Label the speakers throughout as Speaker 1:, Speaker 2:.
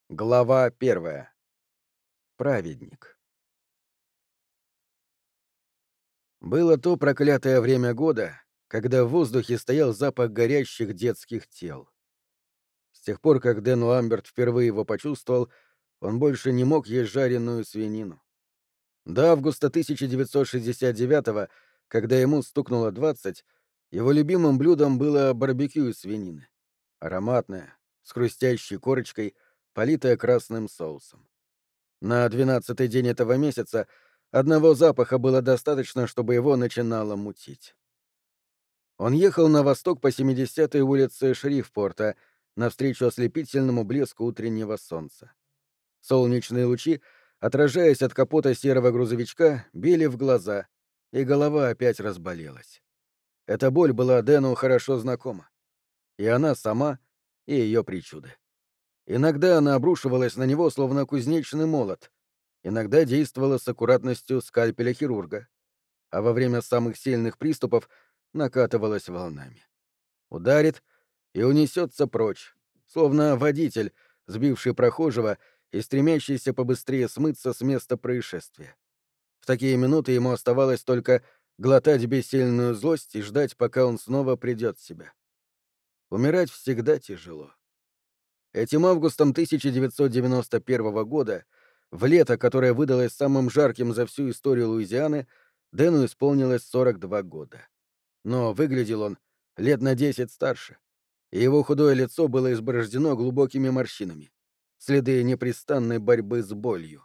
Speaker 1: Глава первая. Праведник. Было то проклятое время года, когда в воздухе стоял запах горящих детских тел. С тех пор, как Дэн Ламберт впервые его почувствовал, он больше не мог есть жареную свинину. До августа 1969-го, когда ему стукнуло 20, его любимым блюдом было барбекю из свинины. Ароматное, с хрустящей корочкой, политое красным соусом. На 12-й день этого месяца одного запаха было достаточно, чтобы его начинало мутить. Он ехал на восток по 70-й улице Шрифпорта навстречу ослепительному блеску утреннего солнца. Солнечные лучи, отражаясь от капота серого грузовичка, били в глаза, и голова опять разболелась. Эта боль была Дэну хорошо знакома. И она сама, и ее причуды. Иногда она обрушивалась на него, словно кузнечный молот, иногда действовала с аккуратностью скальпеля хирурга, а во время самых сильных приступов накатывалась волнами. Ударит и унесется прочь, словно водитель, сбивший прохожего и стремящийся побыстрее смыться с места происшествия. В такие минуты ему оставалось только глотать бессильную злость и ждать, пока он снова придет в себя. Умирать всегда тяжело. Этим августом 1991 года, в лето, которое выдалось самым жарким за всю историю Луизианы, Дэну исполнилось 42 года. Но выглядел он лет на 10 старше, и его худое лицо было изборождено глубокими морщинами, следы непрестанной борьбы с болью.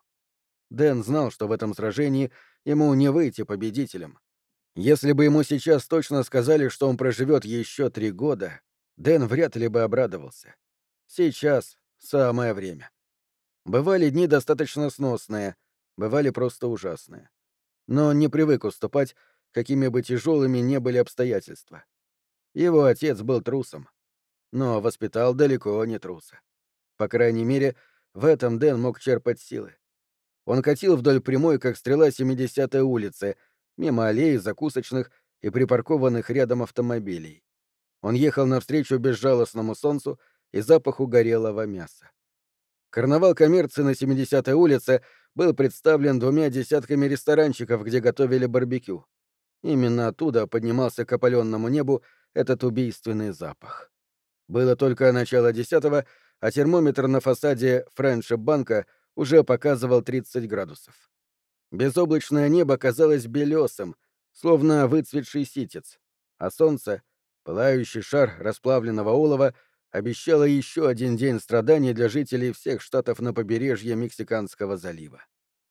Speaker 1: Дэн знал, что в этом сражении ему не выйти победителем. Если бы ему сейчас точно сказали, что он проживет еще 3 года, Дэн вряд ли бы обрадовался. Сейчас самое время. Бывали дни достаточно сносные, бывали просто ужасные. Но он не привык уступать, какими бы тяжелыми ни были обстоятельства. Его отец был трусом, но воспитал далеко не труса. По крайней мере, в этом Дэн мог черпать силы. Он катил вдоль прямой, как стрела 70-й улицы, мимо аллей, закусочных и припаркованных рядом автомобилей. Он ехал навстречу безжалостному солнцу и запаху горелого мяса. Карнавал коммерции на 70-й улице был представлен 2 десятками ресторанчиков, где готовили барбекю. Именно оттуда поднимался к опаленному небу этот убийственный запах. Было только начало 10-го, а термометр на фасаде Френдшип-банка уже показывал 30 градусов. Безоблачное небо казалось белесым, словно выцветший ситец, а солнце, пылающий шар расплавленного олова, обещало еще один день страданий для жителей всех штатов на побережье Мексиканского залива.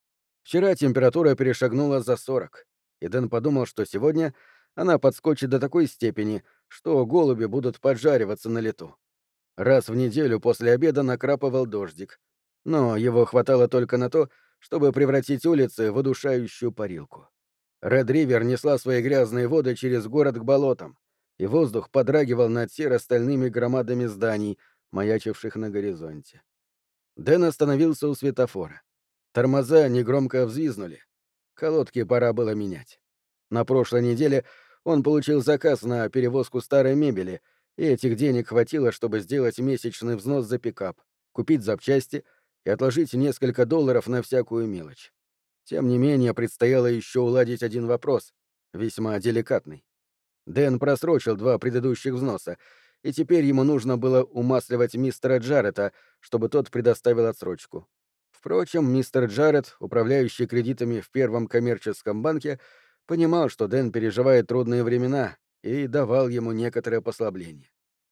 Speaker 1: Вчера температура перешагнула за 40, и Дэн подумал, что сегодня она подскочит до такой степени, что голуби будут поджариваться на лету. Раз в неделю после обеда накрапывал дождик, но его хватало только на то, чтобы превратить улицы в удушающую парилку. Ред-Ривер несла свои грязные воды через город к болотам, и воздух подрагивал над серо-стальными громадами зданий, маячивших на горизонте. Дэн остановился у светофора. Тормоза негромко взвизнули. Колодки пора было менять. На прошлой неделе он получил заказ на перевозку старой мебели, и этих денег хватило, чтобы сделать месячный взнос за пикап, купить запчасти и отложить несколько долларов на всякую мелочь. Тем не менее, предстояло еще уладить один вопрос, весьма деликатный. Дэн просрочил 2 предыдущих взноса, и теперь ему нужно было умасливать мистера Джарета, чтобы тот предоставил отсрочку. Впрочем, мистер Джаред, управляющий кредитами в Первом коммерческом банке, понимал, что Дэн переживает трудные времена, и давал ему некоторое послабление.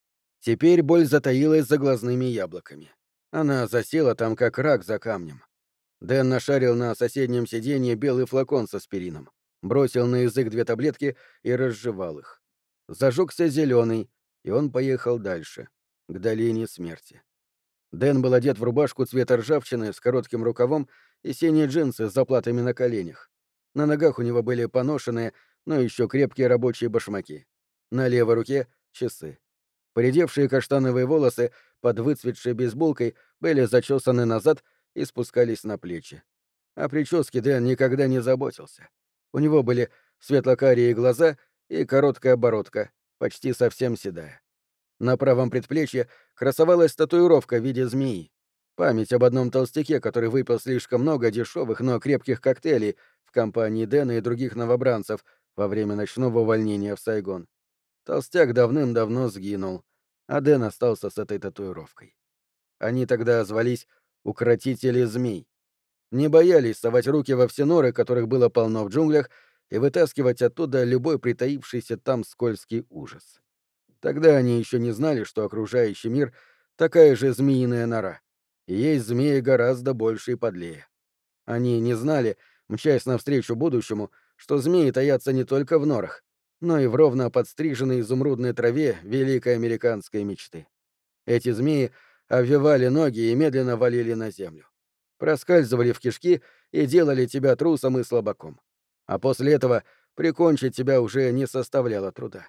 Speaker 1: Теперь боль затаилась за глазными яблоками. Она засела там, как рак за камнем. Дэн нашарил на соседнем сиденье белый флакон с аспирином, бросил на язык 2 таблетки и разжевал их. Зажегся зеленый, и он поехал дальше, к долине смерти. Дэн был одет в рубашку цвета ржавчины с коротким рукавом и синие джинсы с заплатами на коленях. На ногах у него были поношенные, но еще крепкие рабочие башмаки. На левой руке — часы. Поредевшие каштановые волосы под выцветшей бейсболкой были зачесаны назад и спускались на плечи. О прическе Дэн никогда не заботился. У него были светло-карие глаза и короткая бородка, почти совсем седая. На правом предплечье красовалась татуировка в виде змеи. Память об одном толстяке, который выпил слишком много дешевых, но крепких коктейлей в компании Дэна и других новобранцев во время ночного увольнения в Сайгон. Толстяк давным-давно сгинул, а Дэн остался с этой татуировкой. Они тогда звались «Укротители змей». Не боялись совать руки во все норы, которых было полно в джунглях, и вытаскивать оттуда любой притаившийся там скользкий ужас. Тогда они еще не знали, что окружающий мир — такая же змеиная нора, и есть змеи гораздо больше и подлее. Они не знали, мчась навстречу будущему, что змеи таятся не только в норах, но и в ровно подстриженной изумрудной траве великой американской мечты. Эти змеи обвивали ноги и медленно валили на землю. Проскальзывали в кишки и делали тебя трусом и слабаком. А после этого прикончить тебя уже не составляло труда.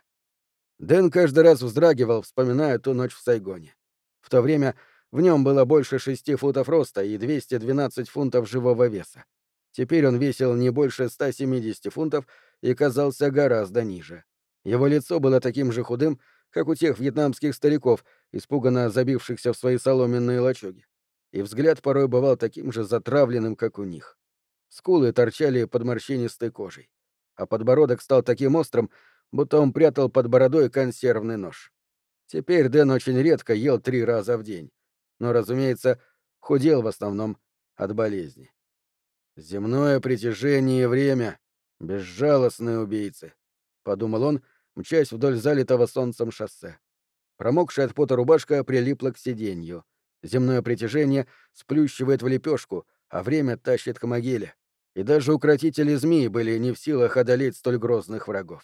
Speaker 1: Дэн каждый раз вздрагивал, вспоминая ту ночь в Сайгоне. В то время в нем было больше 6 футов роста и 212 фунтов живого веса. Теперь он весил не больше 170 фунтов и казался гораздо ниже. Его лицо было таким же худым, как у тех вьетнамских стариков, испуганно забившихся в свои соломенные лачуги. И взгляд порой бывал таким же затравленным, как у них. Скулы торчали под морщинистой кожей, а подбородок стал таким острым, будто он прятал под бородой консервный нож. Теперь Дэн очень редко ел 3 раза в день, но, разумеется, худел в основном от болезни. «Земное притяжение и время — безжалостные убийцы», — подумал он, мчась вдоль залитого солнцем шоссе. Промокшая от пота рубашка прилипла к сиденью. Земное притяжение сплющивает в лепешку, а время тащит к могиле. И даже укротители змей были не в силах одолеть столь грозных врагов.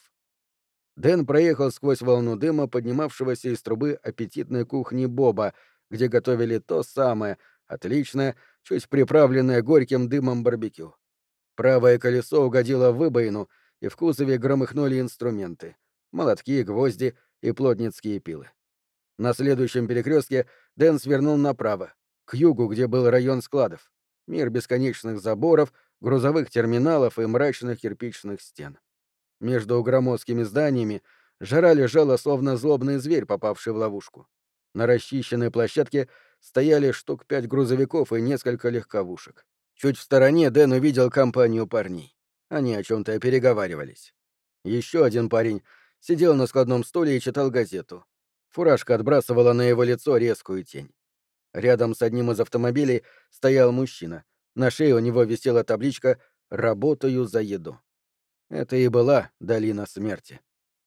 Speaker 1: Дэн проехал сквозь волну дыма, поднимавшегося из трубы аппетитной кухни Боба, где готовили то самое, отличное, чуть приправленное горьким дымом барбекю. Правое колесо угодило в выбоину, и в кузове громыхнули инструменты — молотки, гвозди и плотницкие пилы. На следующем перекрестке Дэн свернул направо, к югу, где был район складов. Мир бесконечных заборов, грузовых терминалов и мрачных кирпичных стен. Между громоздкими зданиями жара лежала, словно злобный зверь, попавший в ловушку. На расчищенной площадке стояли штук 5 грузовиков и несколько легковушек. Чуть в стороне Дэн увидел компанию парней. Они о чем-то переговаривались. Еще один парень сидел на складном стуле и читал газету. Фуражка отбрасывала на его лицо резкую тень. Рядом с одним из автомобилей стоял мужчина. На шее у него висела табличка «Работаю за еду». Это и была долина смерти.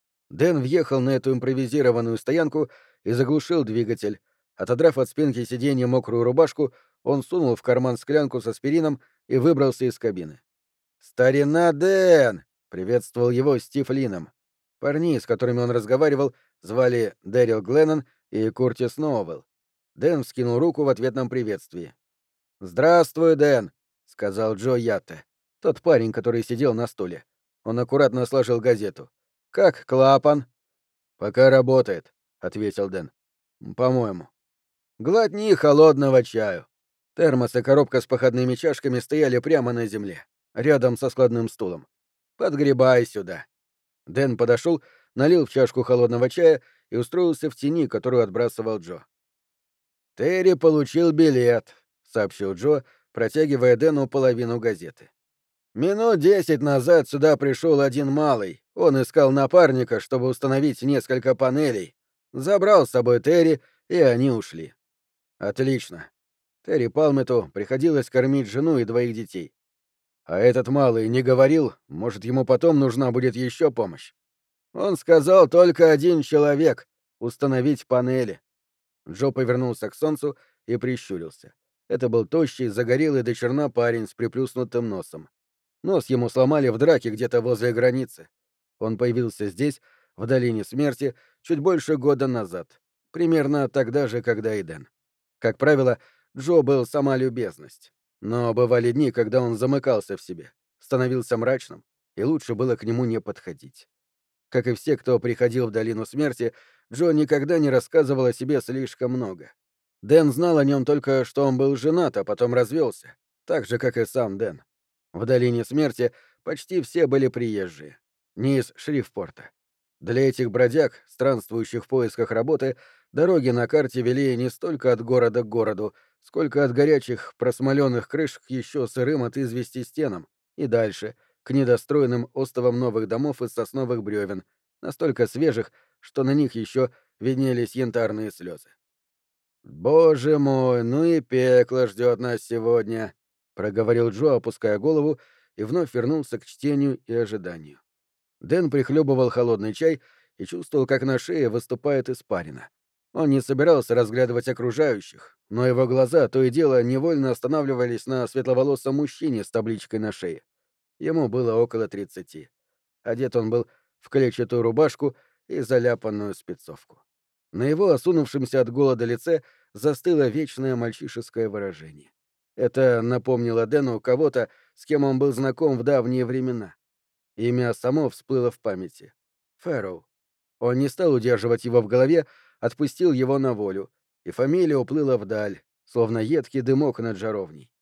Speaker 1: Дэн въехал на эту импровизированную стоянку и заглушил двигатель. Отодрав от спинки сиденья мокрую рубашку, он сунул в карман склянку с аспирином и выбрался из кабины. «Старина Дэн!» — приветствовал его Стив Лином. Парни, с которыми он разговаривал, звали Дэрил Гленнон и Куртис Ноуэлл. Дэн вскинул руку в ответном приветствии. «Здравствуй, Дэн», — сказал Джо Ятте, тот парень, который сидел на стуле. Он аккуратно сложил газету. «Как клапан?» «Пока работает», — ответил Дэн. «По-моему». «Глотни холодного чаю». Термос и коробка с походными чашками стояли прямо на земле, рядом со складным стулом. «Подгребай сюда». Дэн подошел, налил в чашку холодного чая и устроился в тени, которую отбрасывал Джо. «Терри получил билет», — сообщил Джо, протягивая Дэну половину газеты. «Минут 10 назад сюда пришел один малый. Он искал напарника, чтобы установить несколько панелей. Забрал с собой Терри, и они ушли». «Отлично». Терри Палмету приходилось кормить жену и 2 детей. А этот малый не говорил, может, ему потом нужна будет еще помощь. Он сказал только один человек — установить панели. Джо повернулся к солнцу и прищурился. Это был тощий, загорелый до черна парень с приплюснутым носом. Нос ему сломали в драке где-то возле границы. Он появился здесь, в долине смерти, чуть больше года назад. Примерно тогда же, когда и Дэн. Как правило, Джо был сама любезность. Но бывали дни, когда он замыкался в себе, становился мрачным, и лучше было к нему не подходить. Как и все, кто приходил в долину смерти, Джо никогда не рассказывал о себе слишком много. Дэн знал о нем только, что он был женат, а потом развелся, так же, как и сам Дэн. В долине смерти почти все были приезжие, не из Шрифпорта. Для этих бродяг, странствующих в поисках работы, дороги на карте вели не столько от города к городу, сколько от горячих просмоленных крыш к еще сырым от извести стенам, и дальше, к недостроенным остовам новых домов из сосновых бревен, настолько свежих, что на них еще виднелись янтарные слезы. «Боже мой, ну и пекло ждет нас сегодня», — проговорил Джо, опуская голову, и вновь вернулся к чтению и ожиданию. Дэн прихлебывал холодный чай и чувствовал, как на шее выступает испарина. Он не собирался разглядывать окружающих, но его глаза то и дело невольно останавливались на светловолосом мужчине с табличкой на шее. Ему было около 30. Одет он был в клетчатую рубашку и заляпанную спецовку. На его осунувшемся от голода лице застыло вечное мальчишеское выражение. Это напомнило Дэну кого-то, с кем он был знаком в давние времена. Имя само всплыло в памяти. Фэрроу. Он не стал удерживать его в голове, отпустил его на волю, и фамилия уплыла вдаль, словно едкий дымок над жаровней.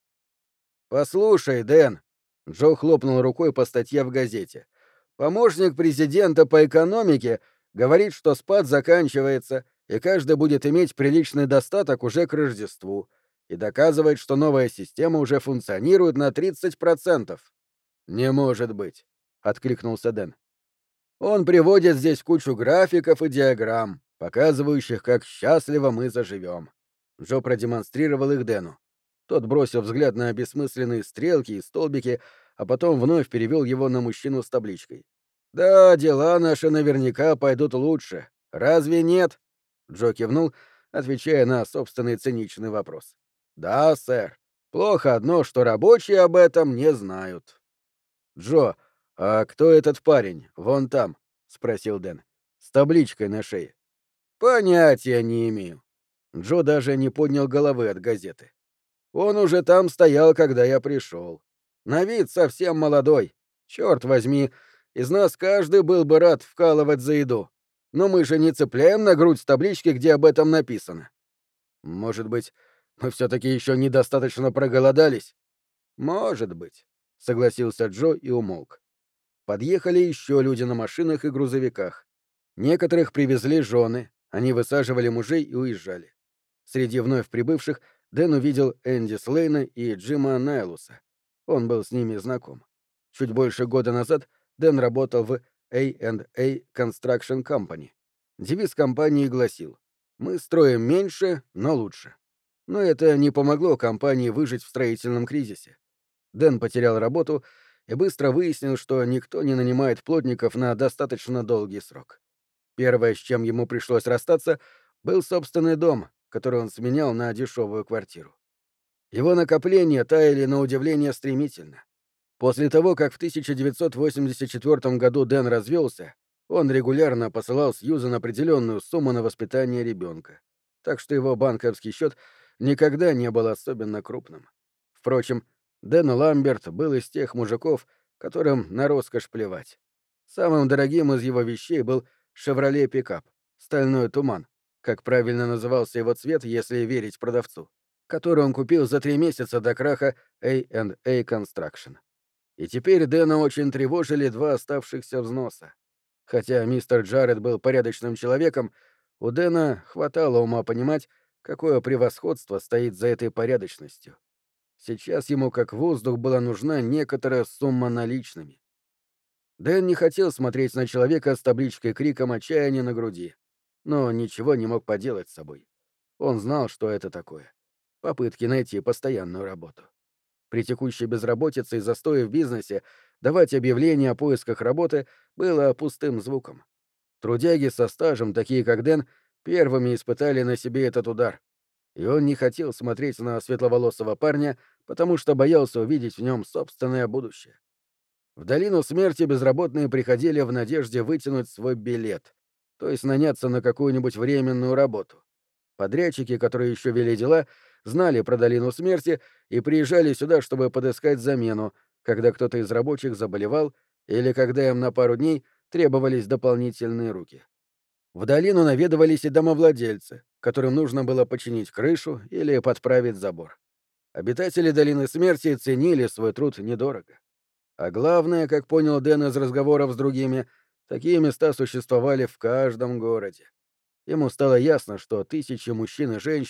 Speaker 1: «Послушай, Дэн», — Джо хлопнул рукой по статье в газете, «помощник президента по экономике говорит, что спад заканчивается, и каждый будет иметь приличный достаток уже к Рождеству, и доказывает, что новая система уже функционирует на 30%. «Не может быть», — откликнулся Дэн. «Он приводит здесь кучу графиков и диаграмм, показывающих, как счастливо мы заживем». Джо продемонстрировал их Дэну. Тот бросил взгляд на бессмысленные стрелки и столбики, а потом вновь перевел его на мужчину с табличкой. «Да, дела наши наверняка пойдут лучше. Разве нет?» Джо кивнул, отвечая на собственный циничный вопрос. «Да, сэр. Плохо одно, что рабочие об этом не знают». «Джо, а кто этот парень, вон там?» — спросил Дэн. «С табличкой на шее». «Понятия не имею». Джо даже не поднял головы от газеты. «Он уже там стоял, когда я пришел. На вид совсем молодой. Черт возьми, из нас каждый был бы рад вкалывать за еду. Но мы же не цепляем на грудь с таблички, где об этом написано». «Может быть, мы все-таки еще недостаточно проголодались?» «Может быть», — согласился Джо и умолк. Подъехали еще люди на машинах и грузовиках. Некоторых привезли жены, они высаживали мужей и уезжали. Среди вновь прибывших Дэн увидел Энди Слейна и Джима Найлуса. Он был с ними знаком. Чуть больше года назад Дэн работал в A&A Construction Company. Девиз компании гласил: «Мы строим меньше, но лучше». Но это не помогло компании выжить в строительном кризисе. Дэн потерял работу и быстро выяснил, что никто не нанимает плотников на достаточно долгий срок. Первое, с чем ему пришлось расстаться, был собственный дом, который он сменял на дешевую квартиру. Его накопления таяли на удивление стремительно. После того, как в 1984 году Дэн развелся, он регулярно посылал Сьюзен определенную сумму на воспитание ребенка, так что его банковский счет никогда не был особенно крупным. Впрочем, Дэн Ламберт был из тех мужиков, которым на роскошь плевать. Самым дорогим из его вещей был «Шевроле Пикап», «Стальной туман», как правильно назывался его цвет, если верить продавцу, который он купил за 3 месяца до краха A&A Construction. И теперь Дэна очень тревожили 2 оставшихся взноса. Хотя мистер Джаред был порядочным человеком, у Дэна хватало ума понимать, какое превосходство стоит за этой порядочностью. Сейчас ему как воздух была нужна некоторая сумма наличными. Дэн не хотел смотреть на человека с табличкой криком отчаяния на груди, но ничего не мог поделать с собой. Он знал, что это такое. Попытки найти постоянную работу. При текущей безработице и застое в бизнесе давать объявления о поисках работы было пустым звуком. Трудяги со стажем, такие как Дэн, первыми испытали на себе этот удар. И он не хотел смотреть на светловолосого парня, потому что боялся увидеть в нем собственное будущее. В долину смерти безработные приходили в надежде вытянуть свой билет, то есть наняться на какую-нибудь временную работу. Подрядчики, которые еще вели дела, знали про долину смерти и приезжали сюда, чтобы подыскать замену, когда кто-то из рабочих заболевал или когда им на пару дней требовались дополнительные руки. В долину наведывались и домовладельцы, которым нужно было починить крышу или подправить забор. Обитатели долины смерти ценили свой труд недорого. А главное, как понял Дэн из разговоров с другими, такие места существовали в каждом городе. Ему стало ясно, что тысячи мужчин и женщин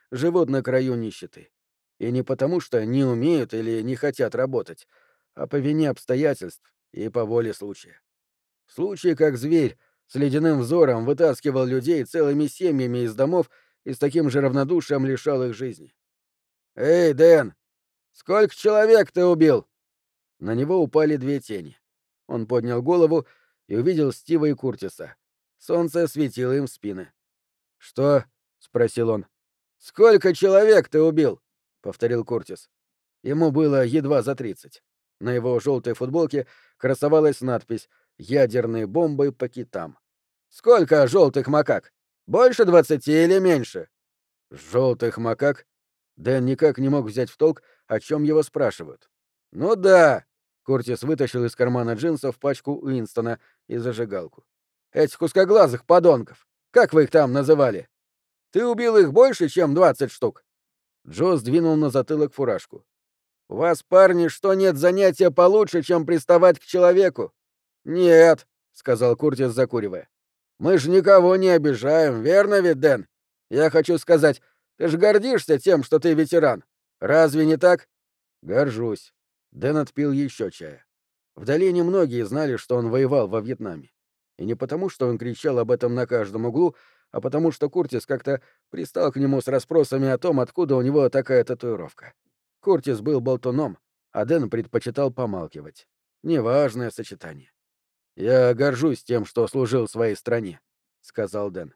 Speaker 1: живут на краю нищеты. И не потому, что не умеют или не хотят работать, а по вине обстоятельств и по воле случая. Случай, как зверь, с ледяным взором вытаскивал людей целыми семьями из домов и с таким же равнодушием лишал их жизни. «Эй, Дэн, сколько человек ты убил?» На него упали две тени. Он поднял голову и увидел Стива и Куртиса. Солнце светило им в спины. «Что?» — спросил он. «Сколько человек ты убил?» — повторил Куртис. Ему было едва за 30. На его желтой футболке красовалась надпись «Ядерные бомбы по китам». «Сколько желтых макак? Больше 20 или меньше?» «Желтых макак?» Дэн никак не мог взять в толк, о чем его спрашивают. «Ну да!» — Куртис вытащил из кармана джинсов пачку Уинстона и зажигалку. «Этих узкоглазых подонков! Как вы их там называли? Ты убил их больше, чем 20 штук?» Джо сдвинул на затылок фуражку. «У вас, парни, что нет занятия получше, чем приставать к человеку?» «Нет», — сказал Куртис, закуривая. «Мы же никого не обижаем, верно ведь, Дэн? Я хочу сказать, ты же гордишься тем, что ты ветеран. Разве не так?» «Горжусь». Дэн отпил еще чая. В долине многие знали, что он воевал во Вьетнаме. И не потому, что он кричал об этом на каждом углу, а потому что Куртис как-то пристал к нему с расспросами о том, откуда у него такая татуировка. Куртис был болтуном, а Дэн предпочитал помалкивать. Неважное сочетание. «Я горжусь тем, что служил своей стране», — сказал Дэн.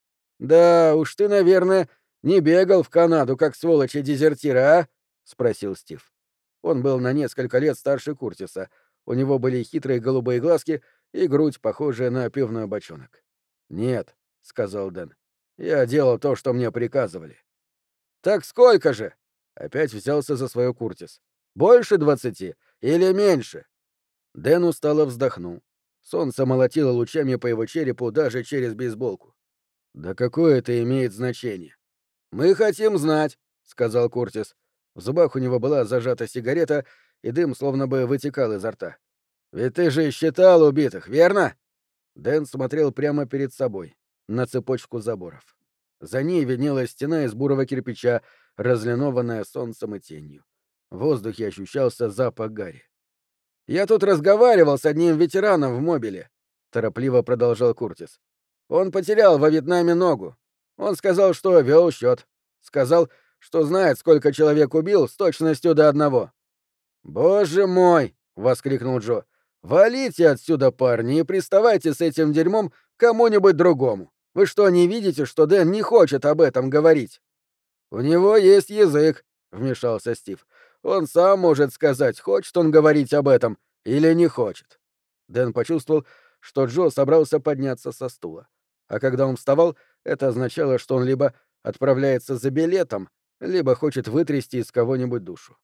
Speaker 1: «Да уж ты, наверное, не бегал в Канаду, как сволочи дезертира, а?» — спросил Стив. Он был на несколько лет старше Куртиса. У него были хитрые голубые глазки и грудь, похожая на пивной бочонок. «Нет», — сказал Дэн. «Я делал то, что мне приказывали». «Так сколько же?» — опять взялся за свое Куртис. «Больше 20 или меньше?» Дэн устало вздохнул. Солнце молотило лучами по его черепу даже через бейсболку. «Да какое это имеет значение?» «Мы хотим знать», — сказал Куртис. В зубах у него была зажата сигарета, и дым словно бы вытекал изо рта. «Ведь ты же считал убитых, верно?» Дэн смотрел прямо перед собой, на цепочку заборов. За ней виднелась стена из бурого кирпича, разлинованная солнцем и тенью. В воздухе ощущался запах гари. «Я тут разговаривал с одним ветераном в мобиле», — торопливо продолжал Куртис. «Он потерял во Вьетнаме ногу. Он сказал, что вел счет. Сказал, что знает, сколько человек убил с точностью до одного». «Боже мой!» — воскликнул Джо. «Валите отсюда, парни, и приставайте с этим дерьмом к кому-нибудь другому. Вы что, не видите, что Дэн не хочет об этом говорить?» «У него есть язык», — вмешался Стив. «Он сам может сказать, хочет он говорить об этом или не хочет». Дэн почувствовал, что Джо собрался подняться со стула. А когда он вставал, это означало, что он либо отправляется за билетом, либо хочет вытрясти из кого-нибудь душу.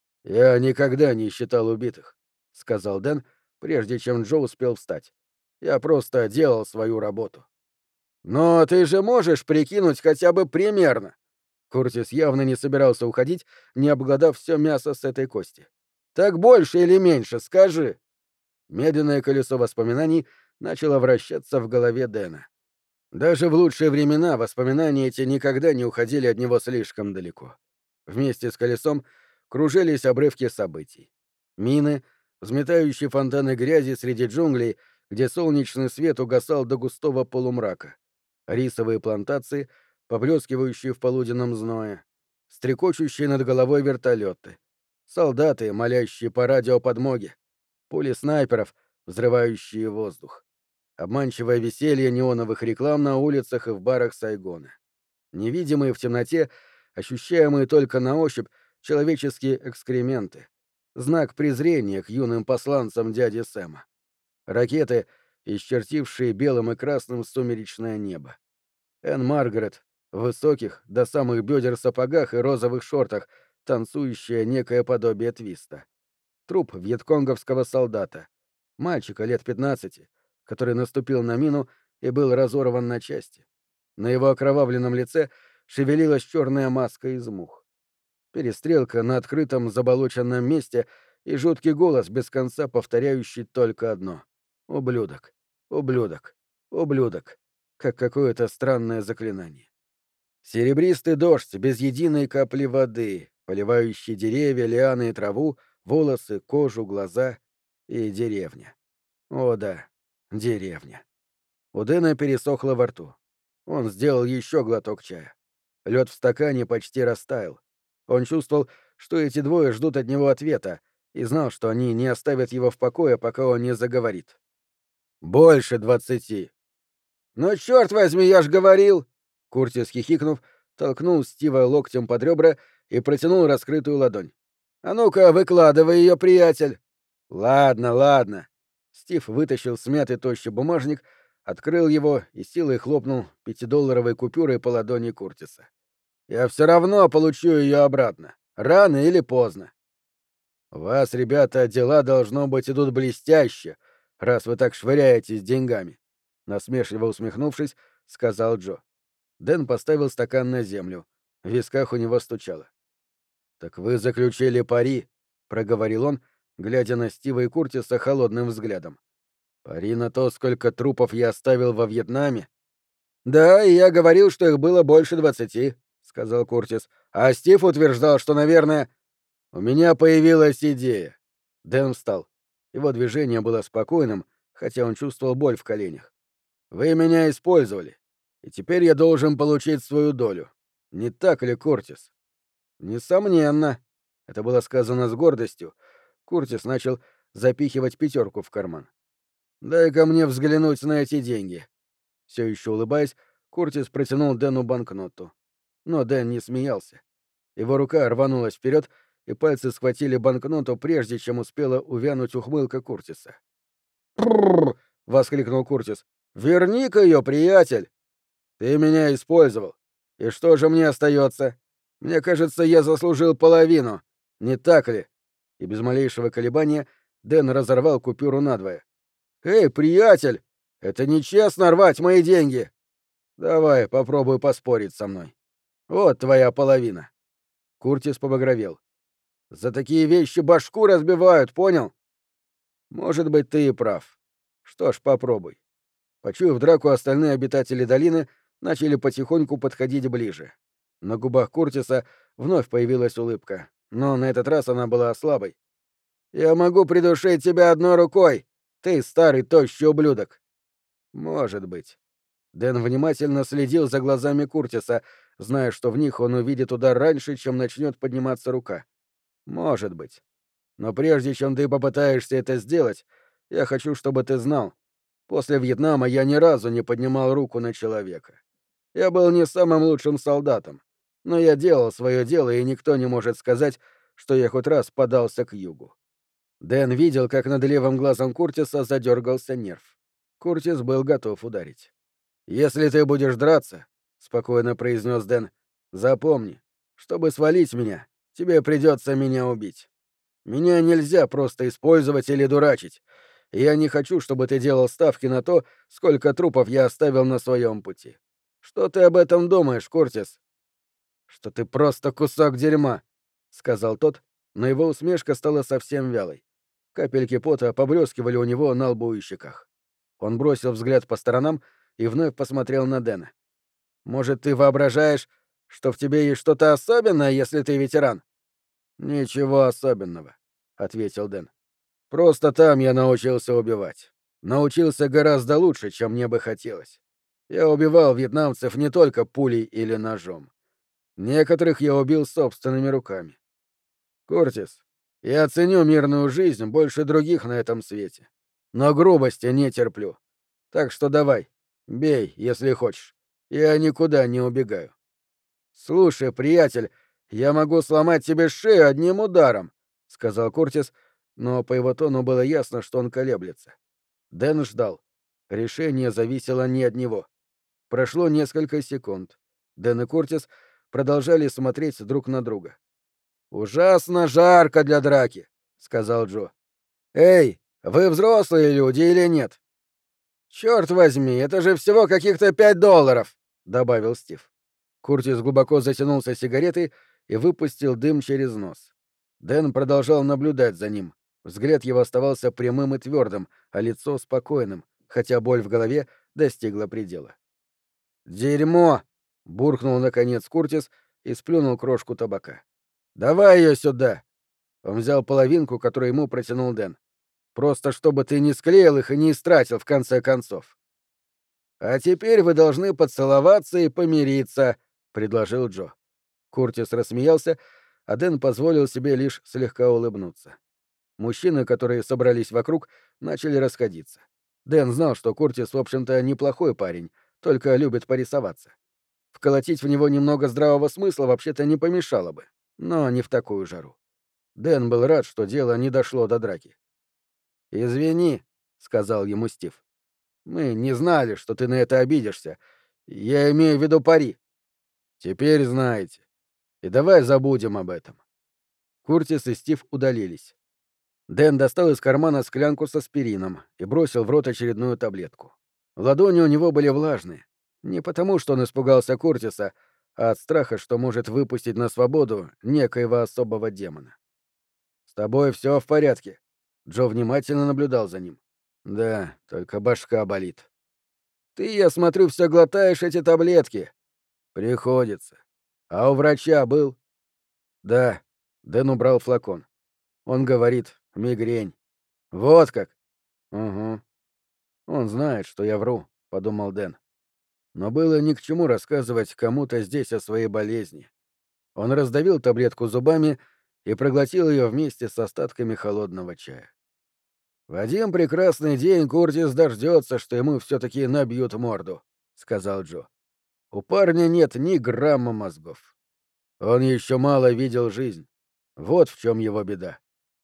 Speaker 1: «Я никогда не считал убитых», — сказал Дэн, прежде чем Джо успел встать. «Я просто делал свою работу». «Но ты же можешь прикинуть хотя бы примерно». Куртис явно не собирался уходить, не обглодав все мясо с этой кости. «Так больше или меньше, скажи». Медленное колесо воспоминаний начало вращаться в голове Дэна. Даже в лучшие времена воспоминания эти никогда не уходили от него слишком далеко. Вместе с колесом кружились обрывки событий. Мины, взметающие фонтаны грязи среди джунглей, где солнечный свет угасал до густого полумрака. Рисовые плантации, поблескивающие в полуденном зное. Стрекочущие над головой вертолеты. Солдаты, молящие по радио подмоги. Пули снайперов, взрывающие воздух. Обманчивое веселье неоновых реклам на улицах и в барах Сайгона. Невидимые в темноте, ощущаемые только на ощупь, человеческие экскременты. Знак презрения к юным посланцам дяди Сэма. Ракеты, исчертившие белым и красным сумеречное небо. Энн Маргарет в высоких, до самых бедер сапогах и розовых шортах, танцующая некое подобие твиста. Труп вьетконговского солдата. Мальчика лет 15, который наступил на мину и был разорван на части. На его окровавленном лице шевелилась черная маска из мух. Перестрелка на открытом заболоченном месте и жуткий голос, без конца повторяющий только одно: «Ублюдок! Ублюдок! Ублюдок!» Как какое-то странное заклинание. Серебристый дождь без единой капли воды, поливающий деревья, лианы и траву, волосы, кожу, глаза и деревня. О да, деревня. У Дэна пересохло во рту. Он сделал еще глоток чая. Лед в стакане почти растаял. Он чувствовал, что эти двое ждут от него ответа, и знал, что они не оставят его в покое, пока он не заговорит. «Больше 20. «Ну, черт возьми, я ж говорил!» Куртис, хихикнув, толкнул Стива локтем под ребра и протянул раскрытую ладонь. «А ну-ка, выкладывай ее, приятель!» «Ладно, ладно». Стив вытащил смятый тощий бумажник, открыл его и силой хлопнул 5-долларовой купюрой по ладони Куртиса. «Я все равно получу ее обратно. Рано или поздно. У вас, ребята, дела, должно быть, идут блестяще, раз вы так швыряетесь деньгами», — насмешливо усмехнувшись, сказал Джо. Дэн поставил стакан на землю. В висках у него стучало. «Так вы заключили пари», — проговорил он, глядя на Стива и Куртиса холодным взглядом. «Пари на то, сколько трупов я оставил во Вьетнаме?» «Да, и я говорил, что их было больше 20, сказал Куртис. «А Стив утверждал, что, наверное...» «У меня появилась идея». Дэн встал. Его движение было спокойным, хотя он чувствовал боль в коленях. «Вы меня использовали, и теперь я должен получить свою долю. Не так ли, Куртис?» «Несомненно». Это было сказано с гордостью. Куртис начал запихивать пятерку в карман. «Дай-ка мне взглянуть на эти деньги». Все еще улыбаясь, Куртис протянул Дэну банкноту. Но Дэн не смеялся. Его рука рванулась вперед, и пальцы схватили банкноту, прежде чем успела увянуть ухмылка Куртиса. «Прррр!» — воскликнул Куртис. «Верни-ка ее, приятель!» «Ты меня использовал. И что же мне остается? Мне кажется, я заслужил половину. Не так ли?» И без малейшего колебания Дэн разорвал купюру надвое. «Эй, приятель! Это нечестно рвать мои деньги!» «Давай, попробуй поспорить со мной. Вот твоя половина». Куртис побагровел. «За такие вещи башку разбивают, понял?» «Может быть, ты и прав. Что ж, попробуй». Почуяв драку, остальные обитатели долины начали потихоньку подходить ближе. На губах Куртиса вновь появилась улыбка, но на этот раз она была слабой. «Я могу придушить тебя одной рукой, ты старый тощий ублюдок». «Может быть». Дэн внимательно следил за глазами Куртиса, зная, что в них он увидит удар раньше, чем начнет подниматься рука. «Может быть. Но прежде чем ты попытаешься это сделать, я хочу, чтобы ты знал, после Вьетнама я ни разу не поднимал руку на человека. Я был не самым лучшим солдатом, но я делал свое дело, и никто не может сказать, что я хоть раз подался к югу». Дэн видел, как над левым глазом Куртиса задергался нерв. Куртис был готов ударить. «Если ты будешь драться, — спокойно произнес Дэн, — запомни, чтобы свалить меня, тебе придется меня убить. Меня нельзя просто использовать или дурачить. И я не хочу, чтобы ты делал ставки на то, сколько трупов я оставил на своем пути. Что ты об этом думаешь, Куртис?» «Что ты просто кусок дерьма», — сказал тот, но его усмешка стала совсем вялой. Капельки пота поблескивали у него на лбу и щеках. Он бросил взгляд по сторонам и вновь посмотрел на Дэна. «Может, ты воображаешь, что в тебе есть что-то особенное, если ты ветеран?» «Ничего особенного», — ответил Дэн. «Просто там я научился убивать. Научился гораздо лучше, чем мне бы хотелось. Я убивал вьетнамцев не только пулей или ножом. Некоторых я убил собственными руками. Куртис, я ценю мирную жизнь больше других на этом свете. Но грубости не терплю. Так что давай, бей, если хочешь. Я никуда не убегаю. Слушай, приятель, я могу сломать тебе шею одним ударом, сказал Куртис, но по его тону было ясно, что он колеблется. Дэн ждал. Решение зависело не от него. Прошло несколько секунд. Дэн и Куртис продолжали смотреть друг на друга. «Ужасно жарко для драки», — сказал Джо. «Эй, вы взрослые люди или нет?» «Черт возьми, это же всего каких-то $5», — добавил Стив. Куртис глубоко затянулся сигаретой и выпустил дым через нос. Дэн продолжал наблюдать за ним. Взгляд его оставался прямым и твердым, а лицо спокойным, хотя боль в голове достигла предела. «Дерьмо!» буркнул наконец Куртис и сплюнул крошку табака. «Давай ее сюда!» Он взял половинку, которую ему протянул Дэн. «Просто чтобы ты не склеил их и не истратил в конце концов». «А теперь вы должны поцеловаться и помириться», — предложил Джо. Куртис рассмеялся, а Дэн позволил себе лишь слегка улыбнуться. Мужчины, которые собрались вокруг, начали расходиться. Дэн знал, что Куртис, в общем-то, неплохой парень, только любит порисоваться. Вколотить в него немного здравого смысла вообще-то не помешало бы, но не в такую жару. Дэн был рад, что дело не дошло до драки. «Извини», — сказал ему Стив. «Мы не знали, что ты на это обидишься. Я имею в виду пари. Теперь знаете. И давай забудем об этом». Куртис и Стив удалились. Дэн достал из кармана склянку с аспирином и бросил в рот очередную таблетку. Ладони у него были влажные. Не потому, что он испугался Куртиса, а от страха, что может выпустить на свободу некоего особого демона. «С тобой все в порядке?» Джо внимательно наблюдал за ним. «Да, только башка болит». «Ты, я смотрю, все глотаешь эти таблетки». «Приходится. А у врача был?» «Да». Дэн убрал флакон. Он говорит, мигрень. «Вот как?» «Угу. Он знает, что я вру», — подумал Дэн. Но было ни к чему рассказывать кому-то здесь о своей болезни. Он раздавил таблетку зубами и проглотил ее вместе с остатками холодного чая. «В один прекрасный день Куртис дождется, что ему все-таки набьют морду», — сказал Джо. «У парня нет ни грамма мозгов. Он еще мало видел жизнь. Вот в чем его беда».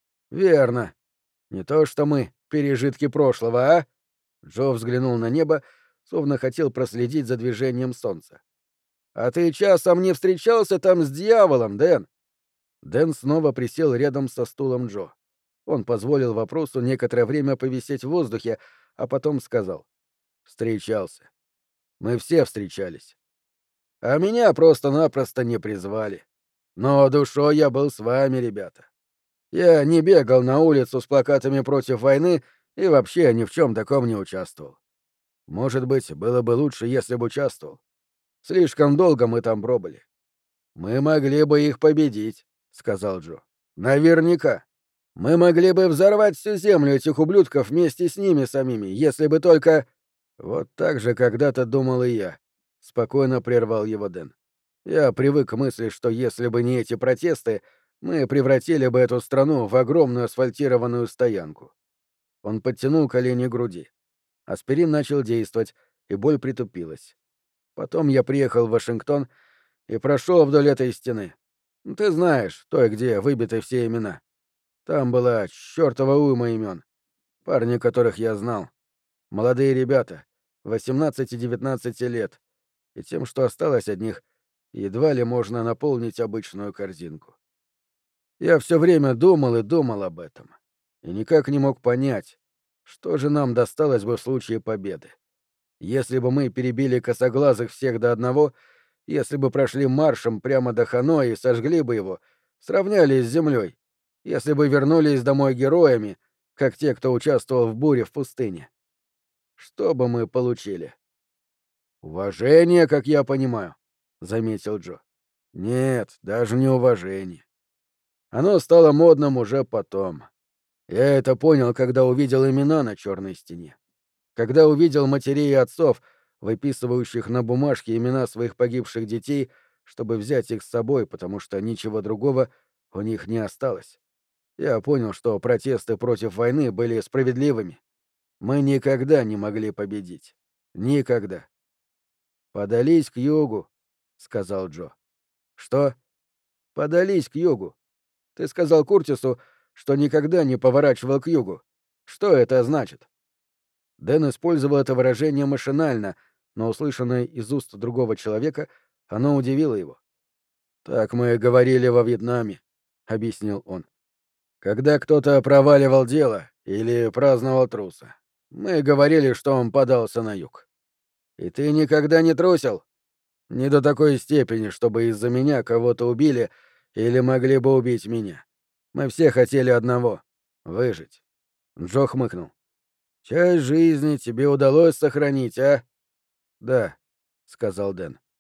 Speaker 1: «Верно. Не то что мы, пережитки прошлого, а?» Джо взглянул на небо, словно хотел проследить за движением солнца. «А ты часом не встречался там с дьяволом, Дэн?» Дэн снова присел рядом со стулом Джо. Он позволил вопросу некоторое время повисеть в воздухе, а потом сказал. «Встречался. Мы все встречались. А меня просто-напросто не призвали. Но душой я был с вами, ребята. Я не бегал на улицу с плакатами против войны и вообще ни в чем таком не участвовал. Может быть, было бы лучше, если бы участвовал. Слишком долго мы там пробыли. Мы могли бы их победить», — сказал Джо. «Наверняка. Мы могли бы взорвать всю землю этих ублюдков вместе с ними самими, если бы только...» «Вот так же когда-то думал и я», — спокойно прервал его Дэн. «Я привык к мысли, что если бы не эти протесты, мы превратили бы эту страну в огромную асфальтированную стоянку». Он подтянул колени к груди. Аспирин начал действовать, и боль притупилась. Потом я приехал в Вашингтон и прошел вдоль этой стены. Ты знаешь, той, где выбиты все имена. Там была чёртова уйма имен. Парни, которых я знал. Молодые ребята, 18-19 лет. И тем, что осталось от них, едва ли можно наполнить обычную корзинку. Я все время думал и думал об этом. И никак не мог понять, что же нам досталось бы в случае победы. Если бы мы перебили косоглазых всех до одного, если бы прошли маршем прямо до Ханоя и сожгли бы его, сравнялись с землей, если бы вернулись домой героями, как те, кто участвовал в буре в пустыне. Что бы мы получили? «Уважение, как я понимаю», — заметил Джо. «Нет, даже не уважение. Оно стало модным уже потом. Я это понял, когда увидел имена на черной стене. Когда увидел матерей и отцов, выписывающих на бумажке имена своих погибших детей, чтобы взять их с собой, потому что ничего другого у них не осталось. Я понял, что протесты против войны были справедливыми. Мы никогда не могли победить. Никогда. «Подались к югу», — сказал Джо. «Что?» «Подались к югу. Ты сказал Куртису, что никогда не поворачивал к югу. Что это значит?» Дэн использовал это выражение машинально, но, услышанное из уст другого человека, оно удивило его. «Так мы говорили во Вьетнаме», — объяснил он. «Когда кто-то проваливал дело или праздновал труса, мы говорили, что он подался на юг. И ты никогда не трусил? Не до такой степени, чтобы из-за меня кого-то убили или могли бы убить меня. Мы все хотели одного — выжить». Джо хмыкнул. «Часть жизни тебе удалось сохранить, а?» «Да», — сказал Дэн.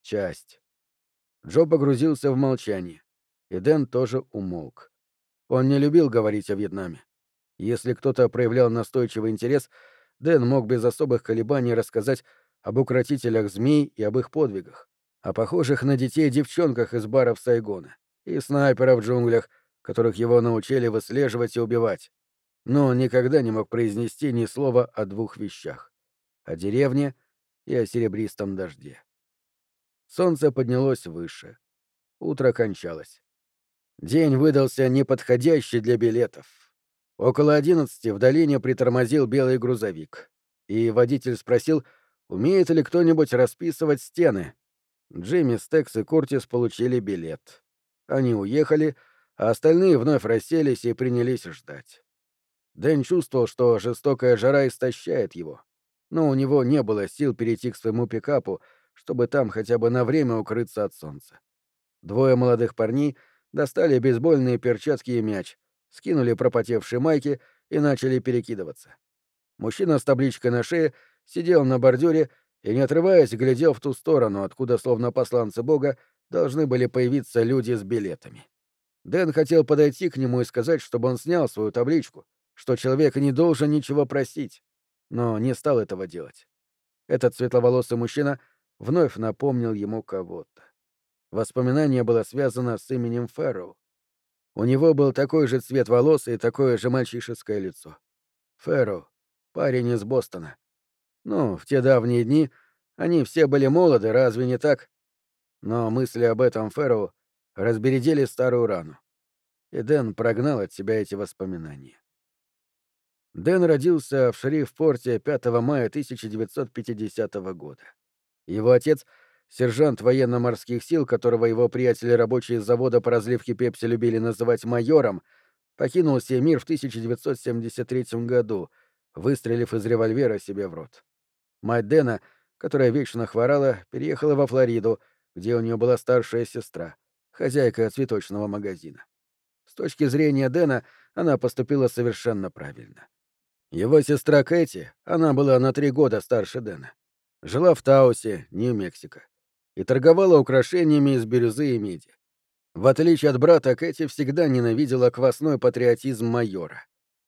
Speaker 1: Часть. Джо погрузился в молчание, и Дэн тоже умолк. Он не любил говорить о Вьетнаме. Если кто-то проявлял настойчивый интерес, Дэн мог без особых колебаний рассказать об укротителях змей и об их подвигах, о похожих на детей девчонках из баров Сайгона и снайперов в джунглях, которых его научили выслеживать и убивать. Но он никогда не мог произнести ни слова о двух вещах — о деревне и о серебристом дожде. Солнце поднялось выше. Утро кончалось. День выдался неподходящий для билетов. Около 11 в долине притормозил белый грузовик, и водитель спросил, умеет ли кто-нибудь расписывать стены. Джимми, Стекс и Куртис получили билет. Они уехали, а остальные вновь расселись и принялись ждать. Дэн чувствовал, что жестокая жара истощает его, но у него не было сил перейти к своему пикапу, чтобы там хотя бы на время укрыться от солнца. Двое молодых парней достали бейсбольные перчатки и мяч, скинули пропотевшие майки и начали перекидываться. Мужчина с табличкой на шее сидел на бордюре и, не отрываясь, глядел в ту сторону, откуда, словно посланцы Бога, должны были появиться люди с билетами. Дэн хотел подойти к нему и сказать, чтобы он снял свою табличку, что человек не должен ничего просить, но не стал этого делать. Этот светловолосый мужчина вновь напомнил ему кого-то. Воспоминание было связано с именем Фэрроу. У него был такой же цвет волос и такое же мальчишеское лицо. Фэрроу, парень из Бостона. Ну, в те давние дни они все были молоды, разве не так? Но мысли об этом Фэрроу разбередили старую рану. И Дэн прогнал от себя эти воспоминания. Дэн родился в Шерифпорте 5 мая 1950 года. Его отец — сержант военно-морских сил, которого его приятели-рабочие завода по разливке пепси любили называть майором, покинул сей мир в 1973 году, выстрелив из револьвера себе в рот. Мать Дэна, которая вечно хворала, переехала во Флориду, где у нее была старшая сестра, хозяйка цветочного магазина. С точки зрения Дэна она поступила совершенно правильно. Его сестра Кэти, она была на 3 года старше Дэна, жила в Таусе, Нью-Мексико, и торговала украшениями из бирюзы и меди. В отличие от брата, Кэти всегда ненавидела квасной патриотизм майора.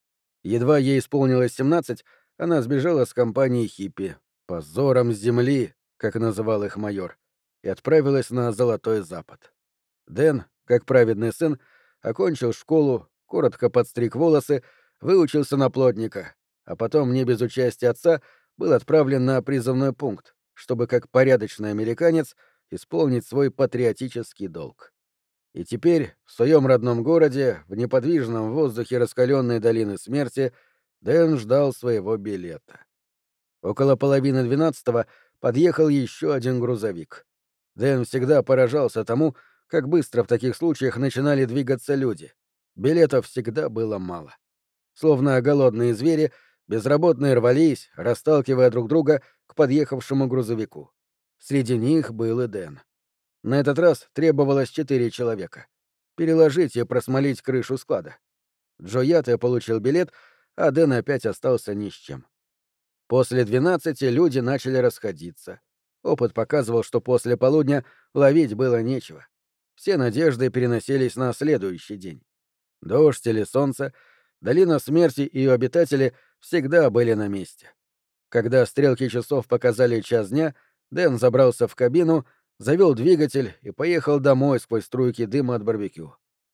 Speaker 1: Едва ей исполнилось 17, она сбежала с компанией хиппи, позором земли, как называл их майор, и отправилась на Золотой Запад. Дэн, как праведный сын, окончил школу, коротко подстриг волосы, выучился на плотника, а потом, не без участия отца, был отправлен на призывной пункт, чтобы, как порядочный американец, исполнить свой патриотический долг. И теперь, в своем родном городе, в неподвижном воздухе раскаленной долины смерти, Дэн ждал своего билета. Около 11:30 подъехал еще один грузовик. Дэн всегда поражался тому, как быстро в таких случаях начинали двигаться люди. Билетов всегда было мало. Словно голодные звери, безработные рвались, расталкивая друг друга к подъехавшему грузовику. Среди них был и Дэн. На этот раз требовалось 4 человека. Переложить и просмолить крышу склада. Джо Ятте получил билет, а Дэн опять остался ни с чем. После 12 люди начали расходиться. Опыт показывал, что после полудня ловить было нечего. Все надежды переносились на следующий день. Дождь или солнце, долина смерти и ее обитатели всегда были на месте. Когда стрелки часов показали час дня, Дэн забрался в кабину, завел двигатель и поехал домой сквозь струйки дыма от барбекю.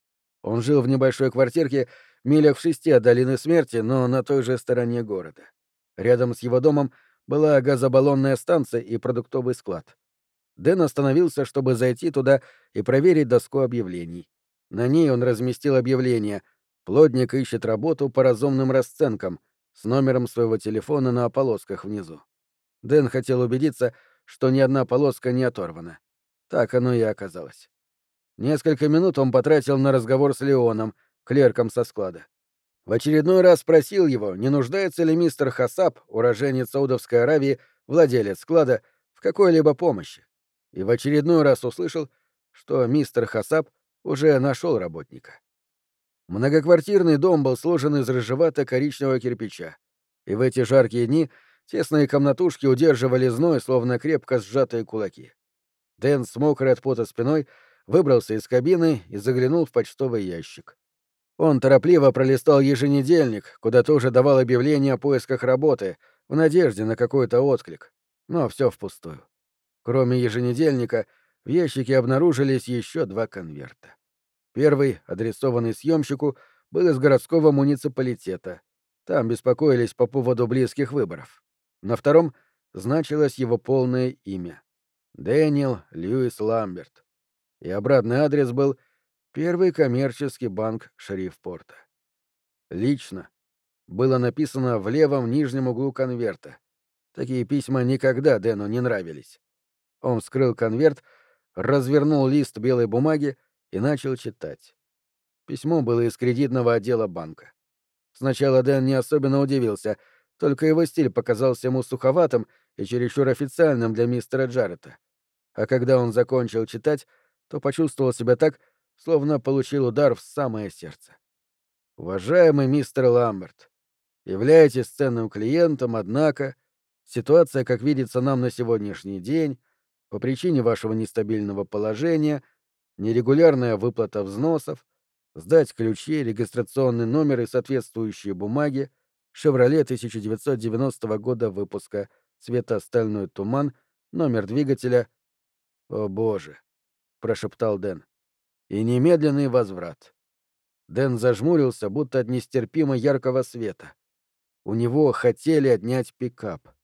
Speaker 1: Он жил в небольшой квартирке милях в 6 от долины смерти, но на той же стороне города. Рядом с его домом была газобаллонная станция и продуктовый склад. Дэн остановился, чтобы зайти туда и проверить доску объявлений. На ней он разместил объявление «Плотник ищет работу по разумным расценкам» с номером своего телефона на полосках внизу. Дэн хотел убедиться, что ни одна полоска не оторвана. Так оно и оказалось. Несколько минут он потратил на разговор с Леоном, клерком со склада. В очередной раз спросил его, не нуждается ли мистер Хасаб, уроженец Саудовской Аравии, владелец склада, в какой-либо помощи. И в очередной раз услышал, что мистер Хасаб уже нашел работника. Многоквартирный дом был сложен из рыжевато-коричневого кирпича, и в эти жаркие дни тесные комнатушки удерживали зной, словно крепко сжатые кулаки. Дэн с мокрой от пота спиной выбрался из кабины и заглянул в почтовый ящик. Он торопливо пролистал еженедельник, куда тоже давал объявление о поисках работы, в надежде на какой-то отклик. Но все впустую. Кроме еженедельника, в ящике обнаружились еще 2 конверта. Первый, адресованный съемщику, был из городского муниципалитета. Там беспокоились по поводу близких выборов. На втором значилось его полное имя — Дэниел Льюис Ламберт. И обратный адрес был Первый коммерческий банк Шерифпорта. «Лично» было написано в левом нижнем углу конверта. Такие письма никогда Дэну не нравились. Он вскрыл конверт, развернул лист белой бумаги и начал читать. Письмо было из кредитного отдела банка. Сначала Дэн не особенно удивился, только его стиль показался ему суховатым и чересчур официальным для мистера Джаррета. А когда он закончил читать, то почувствовал себя так, словно получил удар в самое сердце. «Уважаемый мистер Ламберт, являетесь ценным клиентом, однако ситуация, как видится нам на сегодняшний день, по причине вашего нестабильного положения, нерегулярная выплата взносов, сдать ключи, регистрационный номер и соответствующие бумаги, «Шевроле» 1990 года выпуска, цвета стальной туман, номер двигателя. «О, боже!» — прошептал Дэн. «И немедленный возврат». Дэн зажмурился, будто от нестерпимо яркого света. У него хотели отнять пикап.